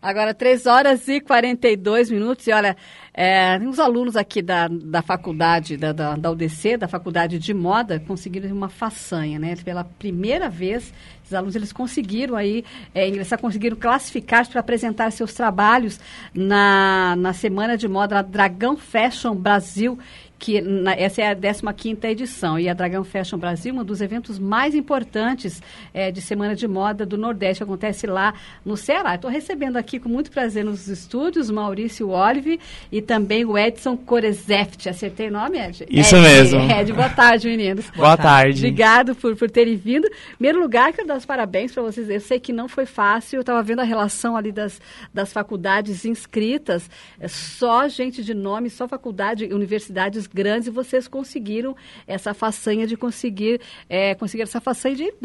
Agora, 3h42, e olha, os alunos aqui da faculdade, da UDC, da Faculdade de Moda, conseguiram uma façanha, né? Pela primeira vez, os alunos eles conseguiram aí ingressar, conseguiram classificar para apresentar seus trabalhos na Semana de Moda, na Dragão Fashion Brasil, essa é a 15ª edição, e a Dragão Fashion Brasil, um dos eventos mais importantes de Semana de Moda do Nordeste, acontece lá no Ceará. Estou recebendo aqui com muito prazer nos estúdios o Maurício Olive e também o Edson Corezeft. Acertei o nome, Ed? Isso mesmo. Ed, boa tarde, meninos. Boa tarde. Obrigado por terem vindo. Em primeiro lugar, quero dar os parabéns para vocês. Eu sei que não foi fácil, eu estava vendo a relação ali das faculdades inscritas, só gente de nome, só faculdade, universidades grandes, e vocês conseguiram essa façanha de conseguir essa façanha de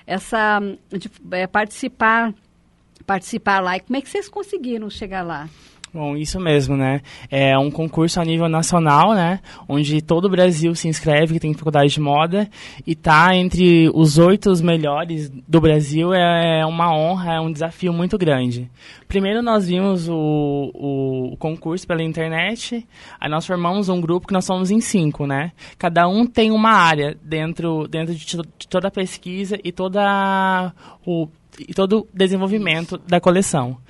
participar lá. E como é que vocês conseguiram chegar lá? Bom, isso mesmo, né? É um concurso a nível nacional, né? Onde todo o Brasil se inscreve, que tem faculdade de moda, e tá entre os 8 melhores do Brasil. É uma honra, é um desafio muito grande. Primeiro nós vimos o concurso pela internet, aí nós formamos um grupo que nós somos em 5, né? Cada um tem uma área dentro de toda a pesquisa e todo o desenvolvimento da coleção.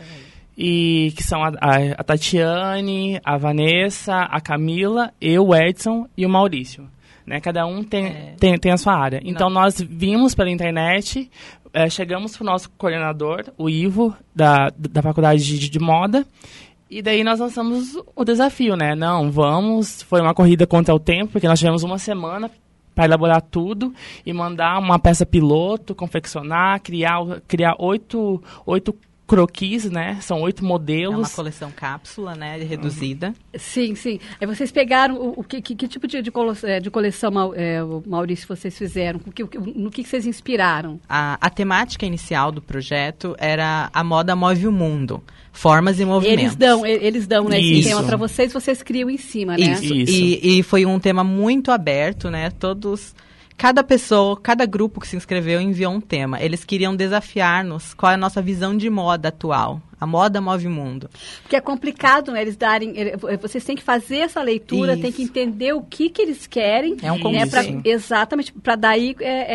E que são a Tatiane, a Vanessa, a Camila, eu, o Edson e o Maurício. Né? Cada um tem a sua área. Então, nós vimos pela internet, chegamos para o nosso coordenador, o Ivo, da Faculdade de Moda, e daí nós lançamos o desafio, né? Foi uma corrida contra o tempo, porque nós tivemos uma semana para elaborar tudo e mandar uma peça piloto, confeccionar, criar 8 croquis, né? São 8 modelos. É uma coleção cápsula, né? Reduzida. Sim, sim. Vocês pegaram que tipo de coleção, Maurício, vocês fizeram? No que vocês inspiraram? A temática inicial do projeto era a moda move o mundo. Formas e movimentos. Eles dão, né? Esse tema para vocês criam em cima, né? Isso. E foi um tema muito aberto, né? Cada pessoa, cada grupo que se inscreveu enviou um tema. Eles queriam desafiar-nos qual é a nossa visão de moda atual. A moda move o mundo. Porque é complicado, né? Vocês têm que fazer essa leitura, têm que entender o que eles querem. É um convite. Exatamente, para daí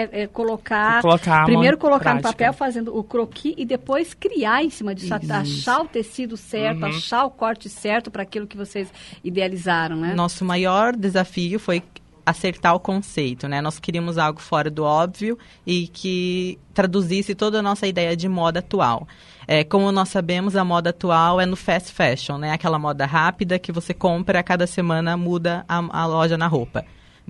colocar primeiro colocar no papel, fazendo o croquis, e depois criar em cima disso, achar o tecido certo, achar o corte certo para aquilo que vocês idealizaram, né? Nosso maior desafio foi acertar o conceito, né? Nós queríamos algo fora do óbvio e que traduzisse toda a nossa ideia de moda atual. Como nós sabemos, a moda atual é no fast fashion, né? Aquela moda rápida que você compra, a cada semana muda a loja na roupa.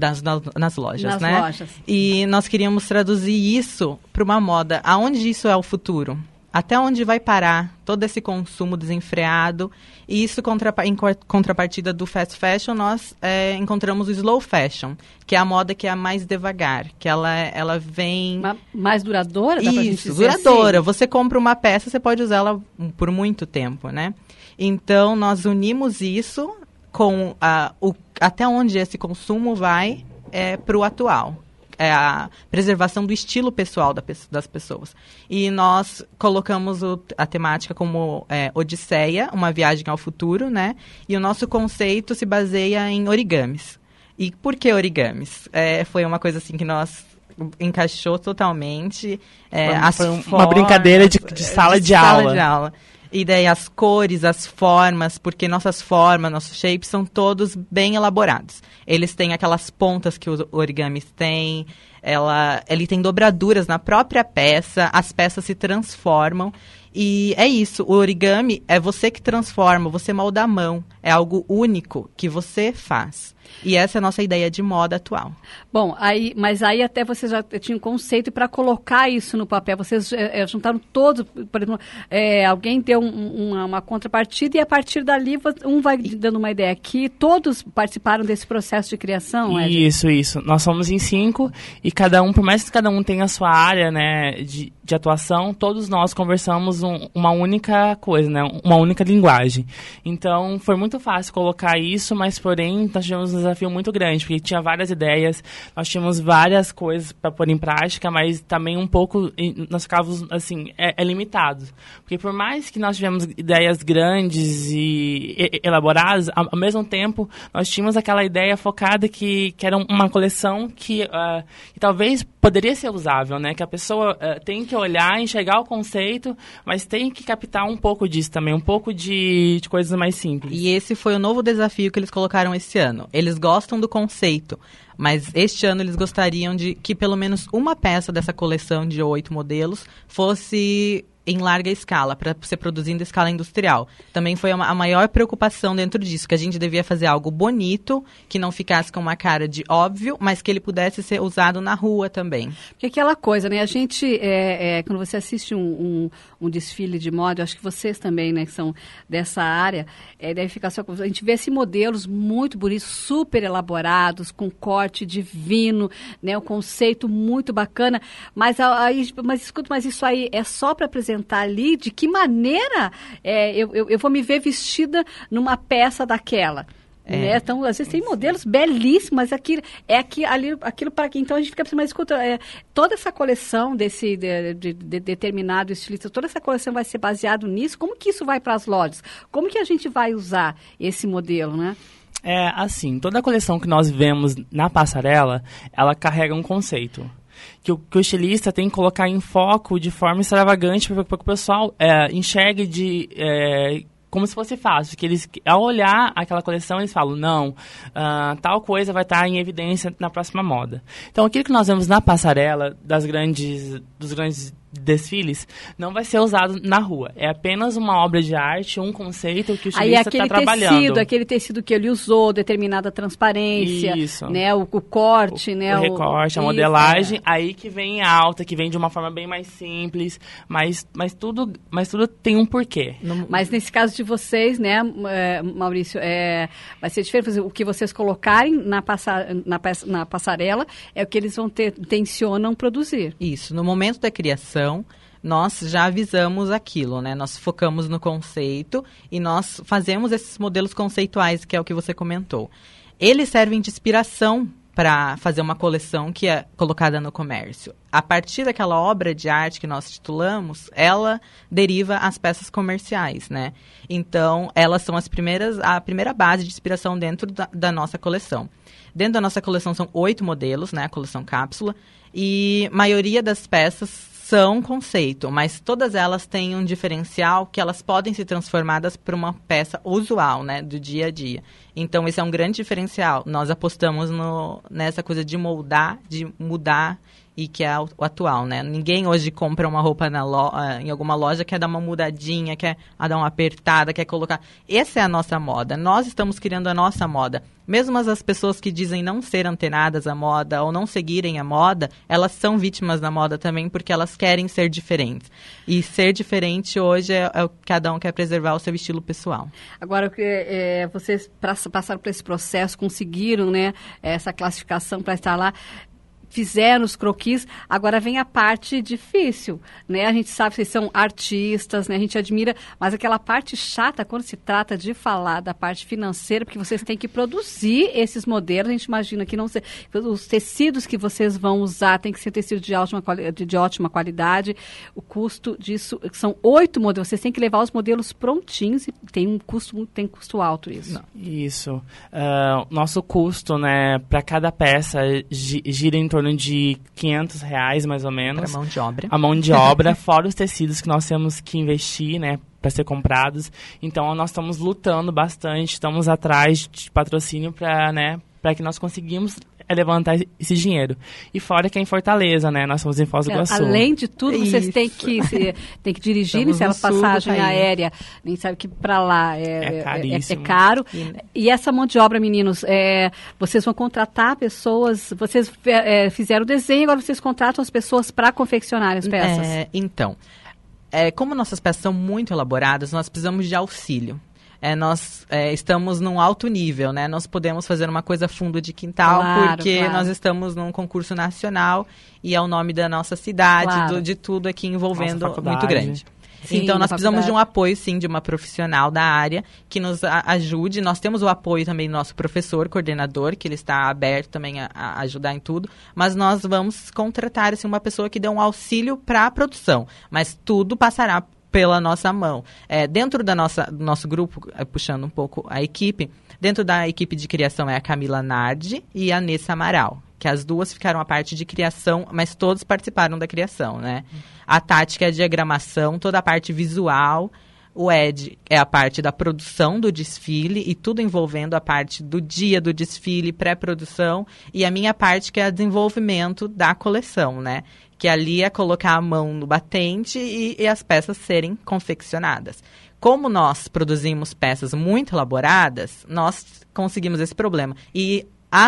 Nas lojas, né? Lojas. E nós queríamos traduzir isso para uma moda. Aonde isso é o futuro? Até onde vai parar todo esse consumo desenfreado? E isso, em contrapartida do fast fashion, nós encontramos o slow fashion, que é a moda que é a mais devagar, que ela vem... Mais duradoura? Isso, duradoura. Assim? Você compra uma peça, você pode usá-la por muito tempo, né? Então, nós unimos isso com até onde esse consumo vai para o atual. A preservação do estilo pessoal das pessoas. E nós colocamos a temática como Odisseia, uma viagem ao futuro, né? E o nosso conceito se baseia em origamis. E por que origamis? Foi uma coisa assim que nós encaixou totalmente. Foi uma brincadeira de sala de aula. E daí as cores, as formas, porque nossas formas, nossos shapes são todos bem elaborados. Eles têm aquelas pontas que os origamis têm, ele tem dobraduras na própria peça, as peças se transformam. E é isso, o origami é você que transforma, você molda a mão, é algo único que você faz. E essa é a nossa ideia de moda atual. Bom, mas aí até vocês já tinham um conceito, e para colocar isso no papel, vocês juntaram todos, por exemplo, alguém deu uma contrapartida, e a partir dali um vai dando uma ideia aqui. Todos participaram desse processo de criação, Ed? Isso. Nós somos em 5, e por mais que cada um tenha a sua área, né, de atuação, todos nós conversamos uma única coisa, né, uma única linguagem. Então, foi muito muito fácil colocar isso, mas porém nós tivemos um desafio muito grande, porque tinha várias ideias, nós tínhamos várias coisas para pôr em prática, mas também um pouco nós ficávamos assim, limitados. Porque por mais que nós tivemos ideias grandes e elaboradas, ao mesmo tempo nós tínhamos aquela ideia focada que era uma coleção que talvez poderia ser usável, né? Que a pessoa tem que olhar, enxergar o conceito, mas tem que captar um pouco disso também, um pouco de coisas mais simples. E esse foi o novo desafio que eles colocaram esse ano. Eles gostam do conceito, mas este ano eles gostariam de que pelo menos uma peça dessa coleção de 8 modelos fosse em larga escala, para ser produzindo em escala industrial. Também foi a maior preocupação dentro disso, que a gente devia fazer algo bonito, que não ficasse com uma cara de óbvio, mas que ele pudesse ser usado na rua também. Porque aquela coisa, né? A gente, quando você assiste um desfile de moda, eu acho que vocês também, né, que são dessa área, deve ficar só... A gente vê esses modelos muito bonitos, super elaborados, com corte divino, né? Um conceito muito bacana, mas escuta, mas isso aí é só para apresentar ali de que maneira eu vou me ver vestida numa peça daquela. Né? Então, às vezes tem modelos belíssimos, mas aquilo para quem. Então a gente fica pensando, mas escuta, toda essa coleção de determinado estilista, toda essa coleção vai ser baseado nisso? Como que isso vai para as lojas? Como que a gente vai usar esse modelo, né? Assim, toda a coleção que nós vemos na passarela, ela carrega um conceito. Que o estilista tem que colocar em foco de forma extravagante para que o pessoal enxergue como se fosse fácil. Que eles, ao olhar aquela coleção, eles falam, não, tal coisa vai estar em evidência na próxima moda. Então, aquilo que nós vemos na passarela dos grandes desfiles não vai ser usado na rua. É apenas uma obra de arte, um conceito que o estilista está trabalhando. Aquele tecido que ele usou, determinada transparência, isso. Né, o corte, né, o recorte, a modelagem, aí que vem alta, que vem de uma forma bem mais simples, mas tudo tem um porquê. Mas nesse caso de vocês, né, Maurício, vai ser diferente. O que vocês colocarem na passarela é o que eles intencionam produzir. Isso. No momento da criação, nós já avisamos aquilo, né? Nós focamos no conceito e nós fazemos esses modelos conceituais, que é o que você comentou. Eles servem de inspiração para fazer uma coleção que é colocada no comércio. A partir daquela obra de arte que nós titulamos, ela deriva as peças comerciais, né? Então, elas são a primeira base de inspiração dentro da nossa coleção. Dentro da nossa coleção são 8 modelos, né? A coleção cápsula. E a maioria das peças são conceito, mas todas elas têm um diferencial que elas podem ser transformadas para uma peça usual, né, do dia a dia. Então, esse é um grande diferencial. Nós apostamos nessa coisa de moldar, de mudar, e que é o atual, né? Ninguém hoje compra uma roupa em alguma loja, quer dar uma mudadinha, quer dar uma apertada, quer colocar... Essa é a nossa moda. Nós estamos criando a nossa moda. Mesmo as pessoas que dizem não ser antenadas à moda ou não seguirem a moda, elas são vítimas da moda também porque elas querem ser diferentes. E ser diferente hoje é o que cada um quer preservar o seu estilo pessoal. Agora, vocês passaram por esse processo, conseguiram, né, essa classificação para estar lá, fizeram os croquis, agora vem a parte difícil, né? A gente sabe que vocês são artistas, né? A gente admira, mas aquela parte chata quando se trata de falar da parte financeira, porque vocês têm que produzir esses modelos, a gente imagina que os tecidos que vocês vão usar tem que ser tecido de ótima qualidade, o custo disso, são 8 modelos, vocês têm que levar os modelos prontinhos e tem custo alto isso. Isso. Nosso custo, né, para cada peça gira em torno de R$500, mais ou menos. Para a mão de obra, fora os tecidos que nós temos que investir, né, para ser comprados. Então, nós estamos lutando bastante, estamos atrás de patrocínio para que nós conseguimos levantar esse dinheiro. E fora que é em Fortaleza, né? Nós somos em Foz do Iguaçu. Além de tudo, vocês têm que dirigir, se ela passagem aérea, nem sabe que para lá caríssimo. É caro. E essa mão de obra, meninos, vocês vão contratar pessoas, vocês fizeram o desenho, agora vocês contratam as pessoas para confeccionar as peças. Então, como nossas peças são muito elaboradas, nós precisamos de auxílio. Nós estamos num alto nível, né? Nós podemos fazer uma coisa fundo de quintal, porque nós estamos num concurso nacional e é o nome da nossa cidade, de tudo aqui envolvendo muito grande. Sim, então, nós da precisamos de um faculdade. apoio, sim, de uma profissional da área que nos ajude. Nós temos o apoio também do nosso professor, coordenador, que ele está aberto também a ajudar em tudo, mas nós vamos contratar, assim, uma pessoa que dê um auxílio para a produção, mas tudo passará pela nossa mão. Dentro do nosso grupo, puxando um pouco a equipe, dentro da equipe de criação é a Camila Nardi e a Nessa Amaral, que as duas ficaram a parte de criação, mas todos participaram da criação, né? A Tati, que é a diagramação, toda a parte visual. O Ed é a parte da produção do desfile e tudo envolvendo a parte do dia do desfile, pré-produção, e a minha parte que é o desenvolvimento da coleção, né? Que ali é colocar a mão no batente e as peças serem confeccionadas. Como nós produzimos peças muito elaboradas, nós conseguimos esse problema. E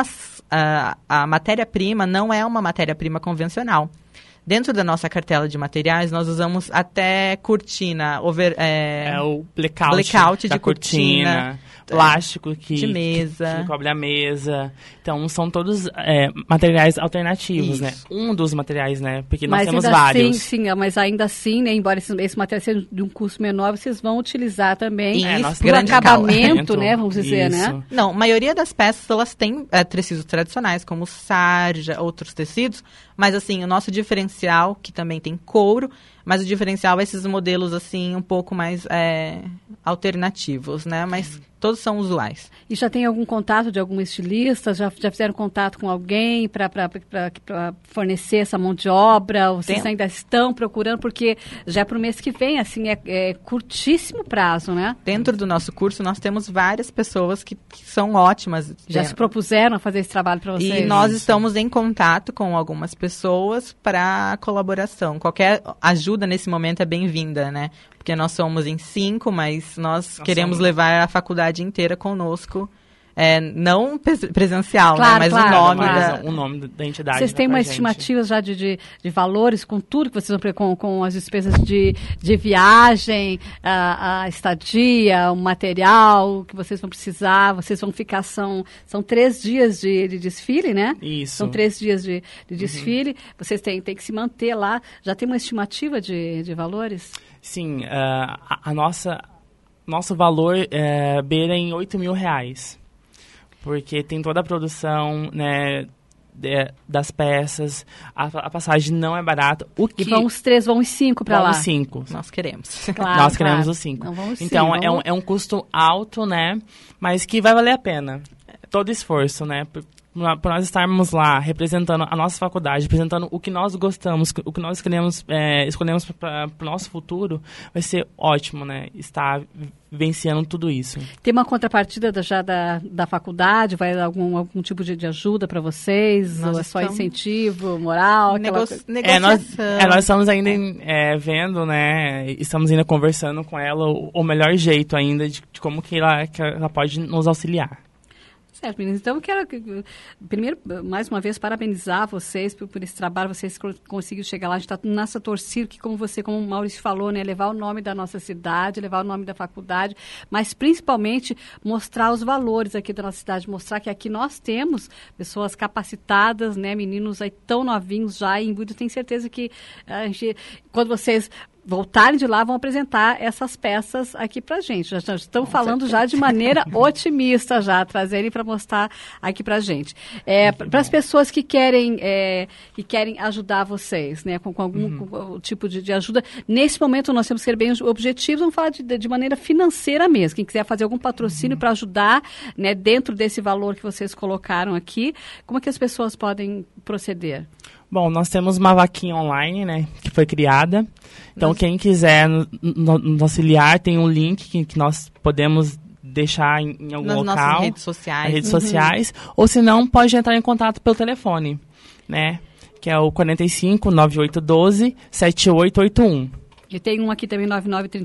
a matéria-prima não é uma matéria-prima convencional. Dentro da nossa cartela de materiais, nós usamos até cortina, o blackout de cortina, plástico de mesa. Que cobre a mesa. Então, são todos materiais alternativos, né? Um dos materiais, né? Porque nós temos vários. Mas ainda assim, né, embora esse material seja de um custo menor, vocês vão utilizar também para acabamento, né? Vamos dizer, né? Não, a maioria das peças, elas têm tecidos tradicionais, como sarja, outros tecidos, mas assim, o nosso diferencial, que também tem couro, mas o diferencial é esses modelos, assim, um pouco mais alternativos, né? Mas todos são usuais. E já tem algum contato de algum estilista? Já fizeram contato com alguém para fornecer essa mão de obra? Ou vocês ainda estão procurando? Porque já é para o mês que vem, assim, é curtíssimo prazo, né? Dentro do nosso curso, nós temos várias pessoas que são ótimas. Já se propuseram a fazer esse trabalho para vocês? E nós estamos em contato com algumas pessoas para colaboração. Qualquer ajuda nesse momento é bem-vinda, né? Porque nós somos em 5, mas nós queremos levar a faculdade inteira conosco. Não presencial, claro, né? Mas o nome da entidade. Vocês têm uma estimativa já de valores, com tudo que vocês vão com as despesas de viagem, a estadia, o material que vocês vão precisar? Vocês vão ficar, são 3 dias de desfile, né? Isso. São 3 dias de desfile. Vocês têm que se manter lá. Já tem uma estimativa de valores? Sim, nosso valor beira em R$8.000. Porque tem toda a produção, né, das peças, a passagem não é barata. E vão os 3, vão os 5 para lá? Vão os 5. Nós queremos. Claro, nós queremos os 5. Então, é um custo alto, né, mas que vai valer a pena. Todo esforço, né, para nós estarmos lá representando a nossa faculdade, representando o que nós gostamos, o que nós escolhemos para o nosso futuro, vai ser ótimo, né? Estar vivenciando tudo isso. Tem uma contrapartida já da faculdade? Vai dar algum tipo de ajuda para vocês? Ou é só incentivo, moral? Negociação. Nós estamos ainda vendo, né? Estamos ainda conversando com ela o melhor jeito ainda de como que ela pode nos auxiliar. Certo, meninas. Então, eu quero, primeiro, mais uma vez, parabenizar vocês por esse trabalho. Vocês conseguiram chegar lá. A gente está nessa torcida que, como o Maurício falou, né, levar o nome da nossa cidade, levar o nome da faculdade, mas, principalmente, mostrar os valores aqui da nossa cidade, mostrar que aqui nós temos pessoas capacitadas, né, meninos aí tão novinhos já em Buda. Tenho certeza que quando vocês voltarem de lá, vão apresentar essas peças aqui pra gente. Já estão falando já de maneira otimista, já trazerem para mostrar aqui pra gente. Para as pessoas que querem ajudar vocês, né, com algum tipo de ajuda, nesse momento nós temos que ser bem objetivos, vamos falar de maneira financeira mesmo. Quem quiser fazer algum patrocínio para ajudar, né, dentro desse valor que vocês colocaram aqui, como é que as pessoas podem proceder? Bom, nós temos uma vaquinha online, né, que foi criada. Então, quem quiser nos auxiliar, tem um link que nós podemos deixar em algum local. Nas nossas redes sociais. Redes sociais. Ou, se não, pode entrar em contato pelo telefone, né, que é o 45 9812 7881. E tem um aqui também,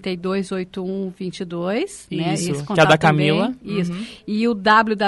99328122, né? Isso, que é o da Camila. Também. Isso. E o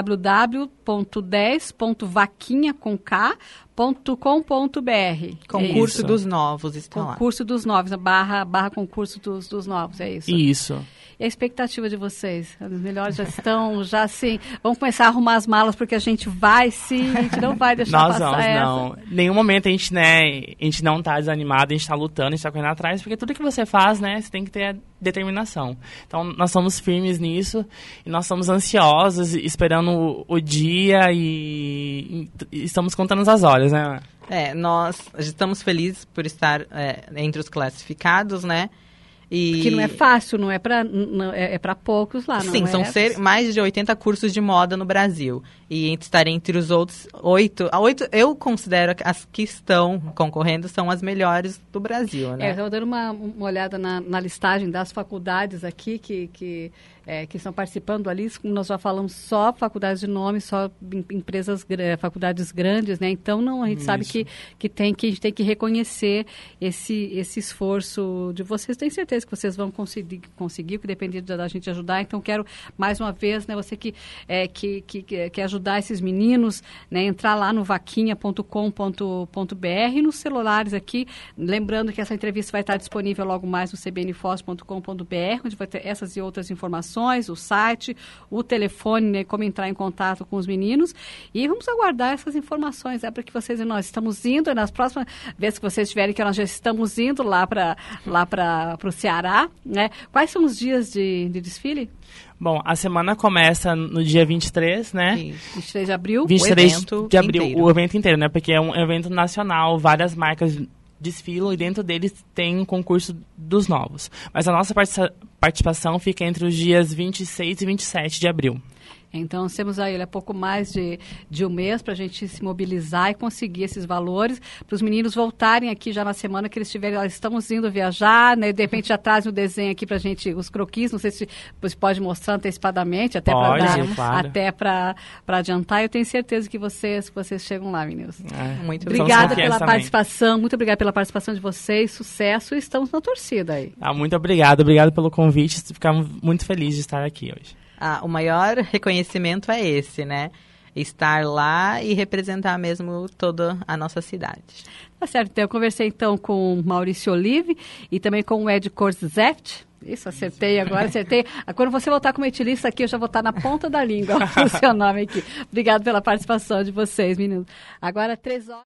www.10.vaquinha.com.br. Concurso dos Novos está lá. Concurso dos Novos, barra concurso dos Novos, é isso. Isso. E a expectativa de vocês? Os melhores já estão, já assim, vamos começar a arrumar as malas porque a gente vai sim, a gente não vai deixar Nós passar vamos, essa. não. Em nenhum momento a gente não tá desanimado, a gente tá lutando, a gente tá correndo atrás, porque tudo que você faz, né, você tem que ter determinação. Então, nós somos firmes nisso e nós estamos ansiosos, esperando o dia e estamos contando as horas, né? Nós estamos felizes por estar entre os classificados, né? Que não é fácil, não é para poucos lá, não Sim, é? são mais de 80 cursos de moda no Brasil. E estar entre os outros 8, eu considero que as que estão concorrendo são as melhores do Brasil, né? Eu estou dando uma olhada na listagem das faculdades aqui que estão participando ali. Nós já falamos só faculdades de nome, só empresas, faculdades grandes, né? Então, a gente sabe que a gente tem que reconhecer esse esforço de vocês. Tenho certeza que vocês vão conseguir, que depende da gente ajudar. Então, quero, mais uma vez, né, você que quer ajudar esses meninos, né, entrar lá no vaquinha.com.br e nos celulares aqui. Lembrando que essa entrevista vai estar disponível logo mais no cbnfoz.com.br, onde vai ter essas e outras informações, o site, o telefone, né, como entrar em contato com os meninos. E vamos aguardar essas informações, para que vocês e nós estamos indo, nas próximas vezes que vocês tiverem, que nós já estamos indo lá para o Ceará, né? Quais são os dias de desfile? Bom, a semana começa no dia 23, né? Isso. 23 de abril? 23 de abril, inteiro. o evento inteiro, né? Porque é um evento nacional, várias marcas desfilam e dentro deles tem um concurso dos novos. Mas a nossa participação fica entre os dias 26 e 27 de abril. Então, temos aí pouco mais de um mês para a gente se mobilizar e conseguir esses valores, para os meninos voltarem aqui já na semana que eles estiverem, estamos indo viajar, né? De repente já trazem o desenho aqui para a gente, os croquis, não sei se você pode mostrar antecipadamente, até para adiantar. Eu tenho certeza que vocês chegam lá, meninos. Muito obrigada pela participação, muito obrigada pela participação de vocês, sucesso, e estamos na torcida aí. Muito obrigado pelo convite, ficamos muito felizes de estar aqui hoje. O maior reconhecimento é esse, né? Estar lá e representar mesmo toda a nossa cidade. Tá certo, então eu conversei então com o Maurício Olive e também com o Ed Korzeft. Isso, acertei. Quando você voltar como etilista aqui, eu já vou estar na ponta da língua o seu nome aqui. Obrigado pela participação de vocês, meninos. Agora, 3 horas.